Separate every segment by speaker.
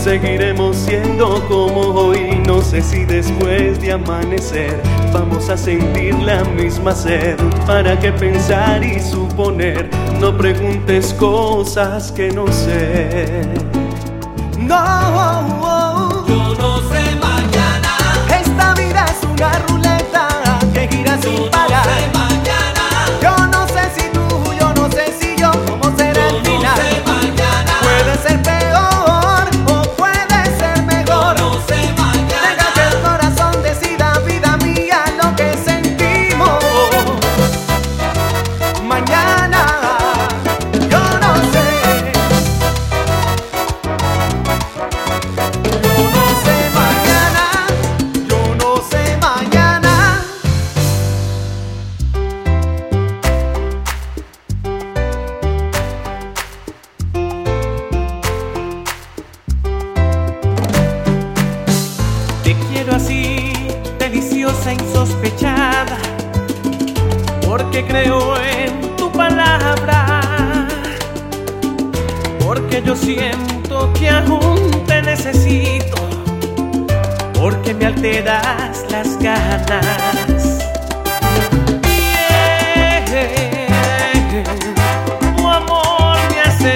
Speaker 1: seguiremos siendo como hoy. No sé si después de amanecer vamos a sentir la misma sed. ¿Para qué pensar y suponer? No preguntes cosas que no sé. No,
Speaker 2: yo no sé mañana.
Speaker 1: Esta vida es una ruleta que gira sin parar.
Speaker 2: Yo no sé mañana.
Speaker 1: Yo no sé si tú, yo no sé si yo, cómo será el final.
Speaker 2: Yo no sé mañana.
Speaker 1: Puede ser peor o puede ser mejor.
Speaker 2: Yo no sé mañana.
Speaker 1: Deja que el corazón decida, vida mía, lo que sentimos. Mañana, yo no sé. Yo no sé mañana. Yo no sé mañana. Te quiero así, deliciosa, insospechada, porque creo en tu palabra, porque yo siento que aún te necesito, porque me alteras las ganas. Tu amor me hace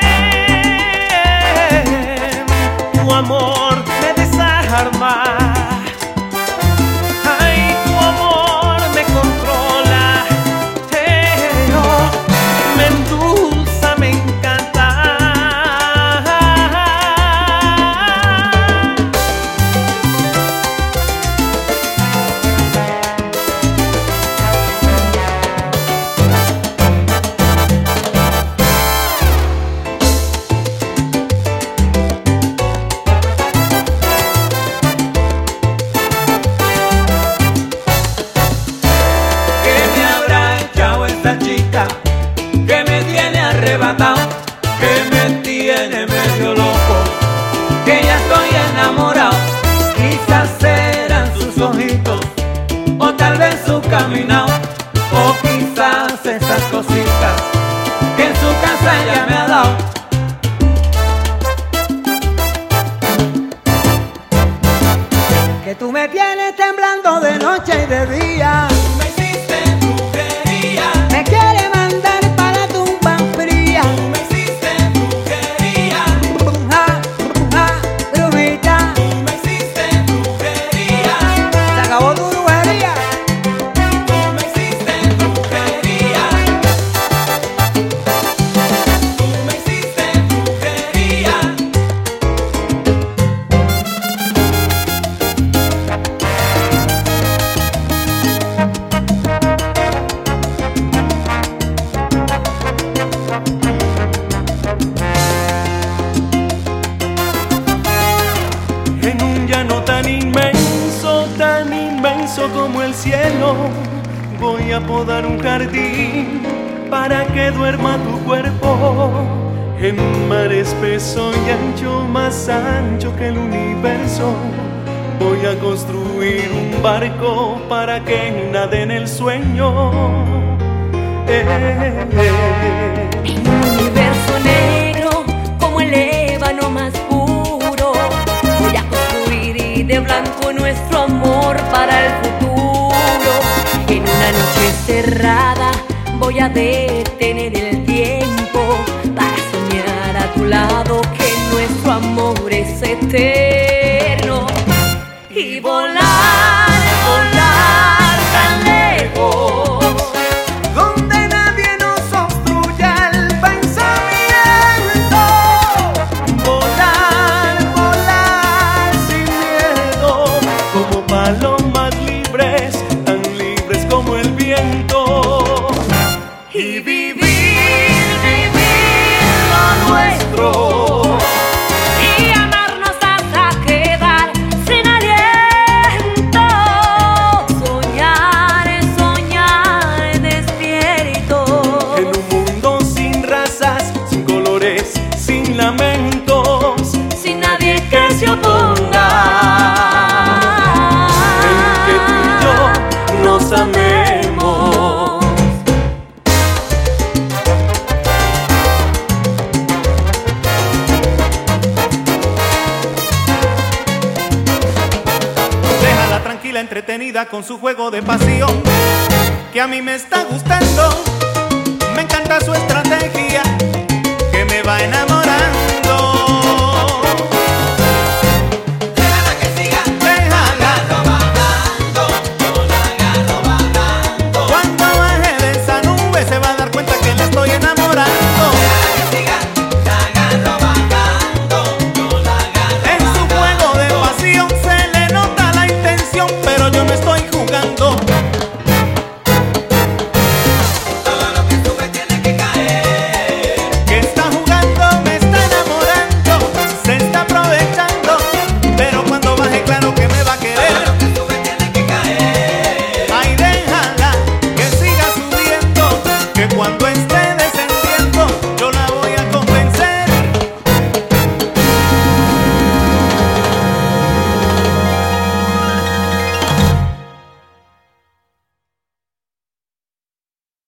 Speaker 1: bien, tu amor me desarma. Ay, tu amor me controla, oh, me endulza, me encanta.
Speaker 2: Que me tiene arrebatado, que me tiene medio loco, que ya estoy enamorado. Quizás serán sus ojitos, o tal vez su caminado, o quizás esas cositas que en su casa ella me ha dado. Que tú me tienes temblando de noche y de día. Me hiciste brujería. Me quieres mandar para tu tumba fría. Me hiciste brujería. Bruja, bruja, brujita. Me hiciste brujería. Se acabó tu brujería. Tú me hiciste brujería. Tú me hiciste brujería.
Speaker 1: En un llano tan inmenso como el cielo, voy a podar un jardín para que duerma tu cuerpo. En un mar espeso y ancho, más ancho que el universo, voy a construir un barco para que nade en el sueño.
Speaker 3: En un universo negro como el ébano más puro, voy a construir de blanco nuestro amor para el futuro. En una noche cerrada voy a detener el tiempo para soñar a tu lado que nuestro amor es eterno. Y volar, volar tan lejos,
Speaker 1: donde nadie nos obstruya el pensamiento. Volar, volar sin miedo, como palomas libres, tan libres como el viento. Y siga con su juego de pasión, que a mí me está gustando. Me encanta su estrategia, que me va a enamorar.